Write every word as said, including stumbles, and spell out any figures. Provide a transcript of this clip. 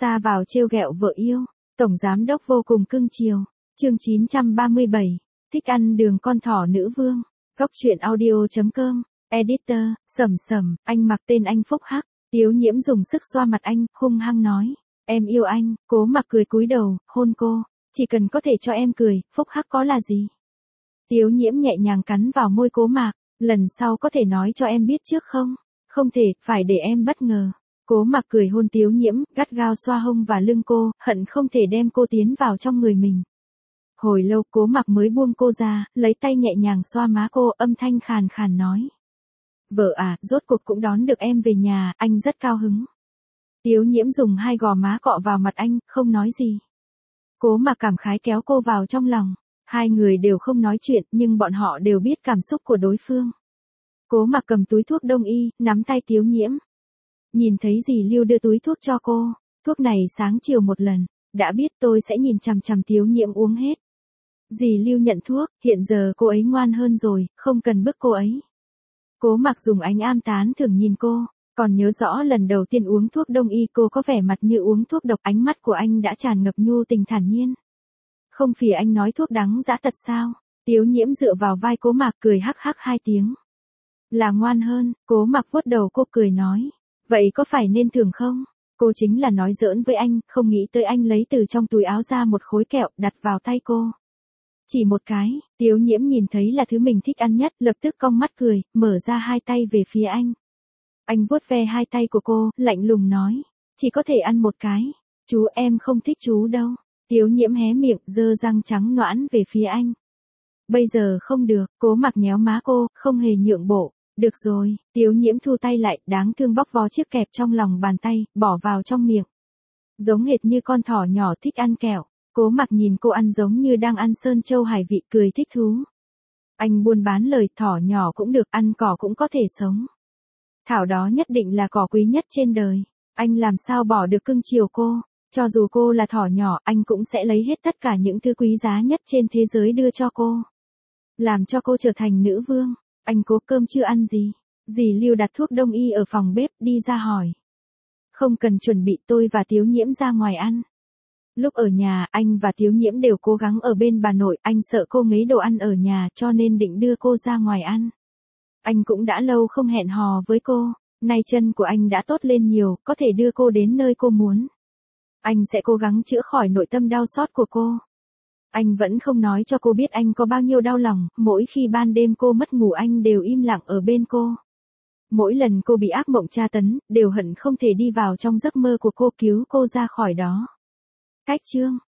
Xa vào trêu ghẹo vợ yêu, tổng giám đốc vô cùng cưng chiều. Chương chín trăm ba mươi bảy, thích ăn đường con thỏ nữ vương. Góc truyện audio chấm com, editor, Sầm Sầm, anh mặc tên anh Phúc Hắc. Tiếu Nhiễm dùng sức xoa mặt anh, hung hăng nói, em yêu anh. Cố Mặc cười cúi đầu, hôn cô, chỉ cần có thể cho em cười, Phúc Hắc có là gì? Tiếu Nhiễm nhẹ nhàng cắn vào môi Cố Mặc, lần sau có thể nói cho em biết trước không? Không thể, phải để em bất ngờ. Cố Mặc cười hôn Tiếu Nhiễm, gắt gao xoa hông và lưng cô, hận không thể đem cô tiến vào trong người mình. Hồi lâu Cố Mặc mới buông cô ra, lấy tay nhẹ nhàng xoa má cô, âm thanh khàn khàn nói. Vợ à, rốt cuộc cũng đón được em về nhà, anh rất cao hứng. Tiếu Nhiễm dùng hai gò má cọ vào mặt anh, không nói gì. Cố Mặc cảm khái kéo cô vào trong lòng. Hai người đều không nói chuyện, nhưng bọn họ đều biết cảm xúc của đối phương. Cố Mặc cầm túi thuốc đông y, nắm tay Tiếu Nhiễm. Nhìn thấy dì Lưu đưa túi thuốc cho cô, thuốc này sáng chiều một lần, đã biết tôi sẽ nhìn chằm chằm Tiếu Nhiễm uống hết. Dì Lưu nhận thuốc, hiện giờ cô ấy ngoan hơn rồi, không cần bức cô ấy. Cố Mặc dùng ánh am tán thưởng nhìn cô, còn nhớ rõ lần đầu tiên uống thuốc đông y cô có vẻ mặt như uống thuốc độc, ánh mắt của anh đã tràn ngập nhu tình thản nhiên. Không phì anh nói thuốc đắng dã tật sao? Tiếu Nhiễm dựa vào vai Cố Mặc cười hắc hắc hai tiếng. Là ngoan hơn, Cố Mặc vuốt đầu cô cười nói. Vậy có phải nên thưởng không? Cô chính là nói giỡn với anh, không nghĩ tới anh lấy từ trong túi áo ra một khối kẹo đặt vào tay cô. Chỉ một cái, Tiếu Nhiễm nhìn thấy là thứ mình thích ăn nhất, lập tức cong mắt cười, mở ra hai tay về phía anh. Anh vuốt ve hai tay của cô, lạnh lùng nói. Chỉ có thể ăn một cái. Chú em không thích chú đâu. Tiếu Nhiễm hé miệng, giơ răng trắng nõn về phía anh. Bây giờ không được, Cố Mặc nhéo má cô, không hề nhượng bộ. Được rồi, Tiếu Nhiễm thu tay lại, đáng thương bóc vó chiếc kẹp trong lòng bàn tay, bỏ vào trong miệng. Giống hệt như con thỏ nhỏ thích ăn kẹo. Cố Mặc nhìn cô ăn giống như đang ăn sơn châu hải vị, cười thích thú. Anh buôn bán lời, thỏ nhỏ cũng được, ăn cỏ cũng có thể sống. Thảo đó nhất định là cỏ quý nhất trên đời. Anh làm sao bỏ được cưng chiều cô. Cho dù cô là thỏ nhỏ, anh cũng sẽ lấy hết tất cả những thứ quý giá nhất trên thế giới đưa cho cô. Làm cho cô trở thành nữ vương. Anh Cố, cơm chưa ăn gì? Dì Lưu đặt thuốc đông y ở phòng bếp, đi ra hỏi. Không cần chuẩn bị, tôi và Tiếu Nhiễm ra ngoài ăn. Lúc ở nhà, anh và Tiếu Nhiễm đều cố gắng ở bên bà nội, anh sợ cô ngấy đồ ăn ở nhà cho nên định đưa cô ra ngoài ăn. Anh cũng đã lâu không hẹn hò với cô, nay chân của anh đã tốt lên nhiều, có thể đưa cô đến nơi cô muốn. Anh sẽ cố gắng chữa khỏi nội tâm đau xót của cô. Anh vẫn không nói cho cô biết anh có bao nhiêu đau lòng, mỗi khi ban đêm cô mất ngủ anh đều im lặng ở bên cô. Mỗi lần cô bị ác mộng tra tấn, đều hận không thể đi vào trong giấc mơ của cô cứu cô ra khỏi đó. Cách chương